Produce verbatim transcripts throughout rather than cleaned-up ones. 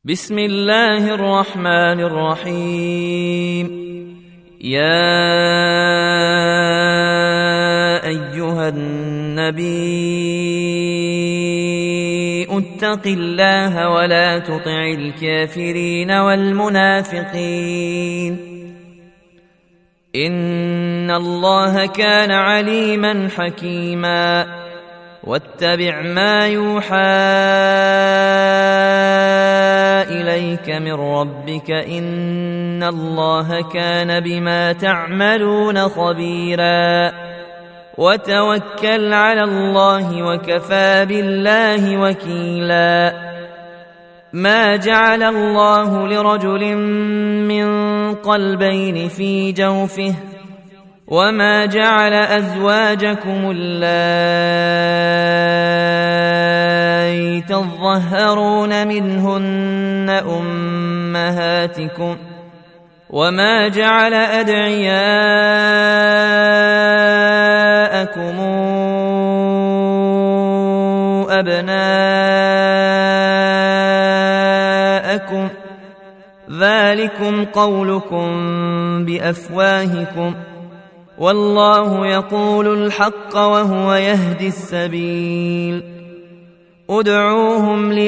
بسم الله الرحمن الرحيم. يا أيها النبي اتق الله ولا تطع الكافرين والمنافقين إن الله كان عليما حكيما. واتبع ما يوحى إليك من ربك إن الله كان بما تعملون خبيرا. وتوكل على الله وكفى بالله وكيلا. ما جعل الله لرجل من قلبين في جوفه وما جعل أزواجكم اللائي تظهرون منهن أمهاتكم وما جعل أدعياءكم أبناءكم ذلكم قولكم بأفواهكم والله يقول الحق وهو يهدي السبيل. ادعوهم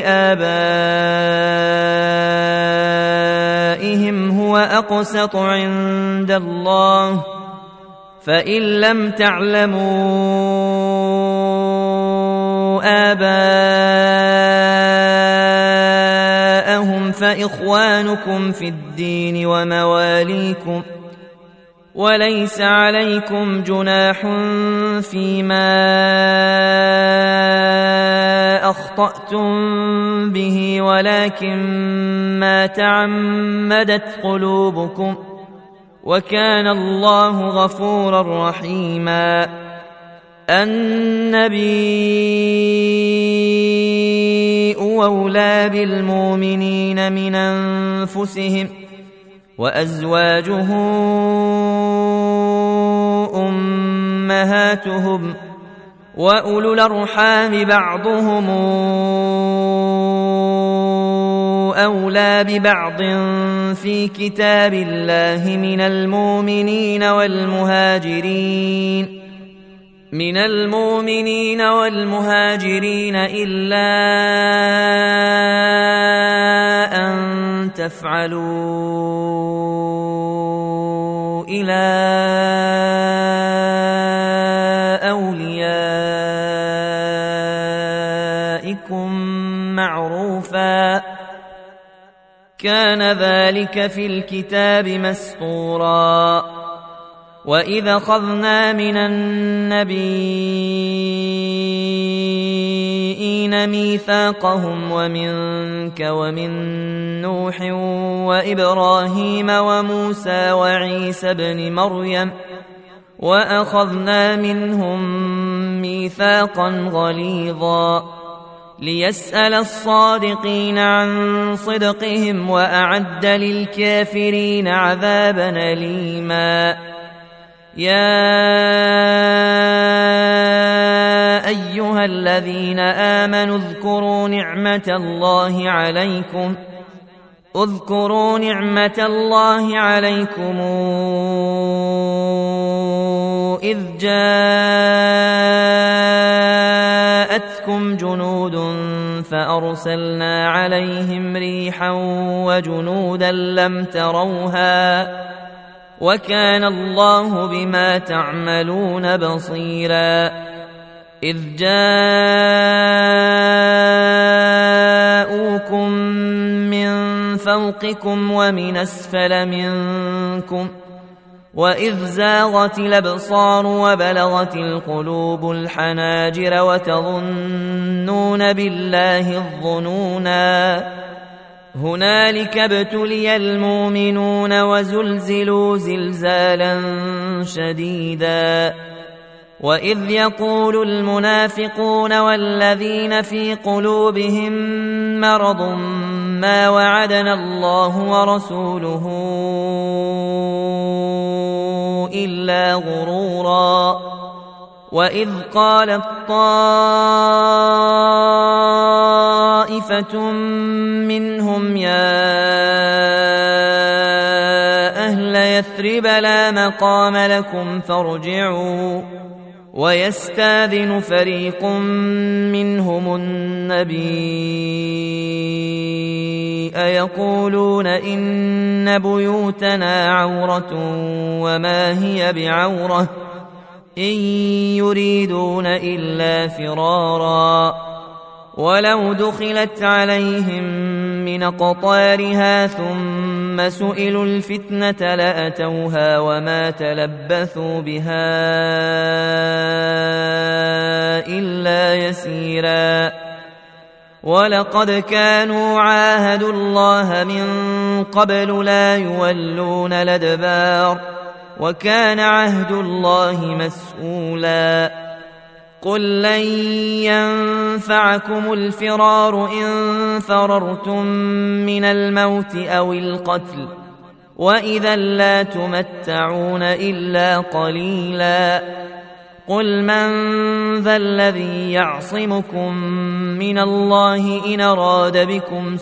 لآبائهم هو أقسط عند الله فإن لم تعلموا آباءهم فإخوانكم في الدين ومواليكم وليس عليكم جناح فيما أخطأتم به ولكن ما تعمدت قلوبكم وكان الله غفورا رحيما. النبي أولى بالمؤمنين من أنفسهم وأزواجه أمهاتهم وأولو الأرحام بعضهم أولى ببعض في كتاب الله من المؤمنين والمهاجرين من المؤمنين والمهاجرين إلا أن تفعلوا إلى أوليائكم معروفا كان ذلك في الكتاب مسطورا. وإذا أخذنا من النبيين ميثاقهم ومنك ومن نوح وإبراهيم وموسى وعيسى ابن مريم وأخذنا منهم ميثاقا غليظا ليسأل الصادقين عن صدقهم وأعد للكافرين عذابا أليما. يا أيها الذين آمنوا اذكروا نعمة الله عليكم اذكروا نعمة الله عليكم إذ جاءتكم جنود فأرسلنا عليهم ريحا وجنودا لم تروها وكان الله بما تعملون بصيرا. إذ جاءوكم من فوقكم ومن أسفل منكم وإذ زاغت الأبصار وبلغت القلوب الحناجر وتظنون بالله الظنونا هنالك ابتلي المؤمنون وزلزلوا زلزالا شديدا. وإذ يقول المنافقون والذين في قلوبهم مرض ما وعدنا الله ورسوله إلا غرورا. وإذ قالت طائفة طائفة منهم يا أهل يثرب لا مقام لكم فارجعوا ويستاذن فريق منهم النبي يقولون إن بيوتنا عورة وما هي بعورة إن يريدون إلا فرارا ولو دخلت عليهم من أقطارها ثم سئلوا الفتنة لأتوها وما تلبثوا بها إلا يسيرا ولقد كانوا عاهدوا الله من قبل لا يولون الأدبار وكان عهد الله مسؤولا قل لن ينفعكم الفرار إن فررتم من الموت أو القتل وإذا لا تمتعون إلا قليلا قل من ذا الذي يعصمكم من الله إن أراد بكم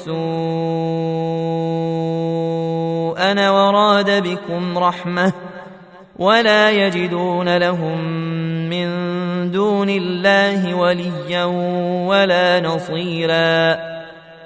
سوءا وراد بكم رحمة ولا يجدون لهم من دون الله وليا ولا نصيرا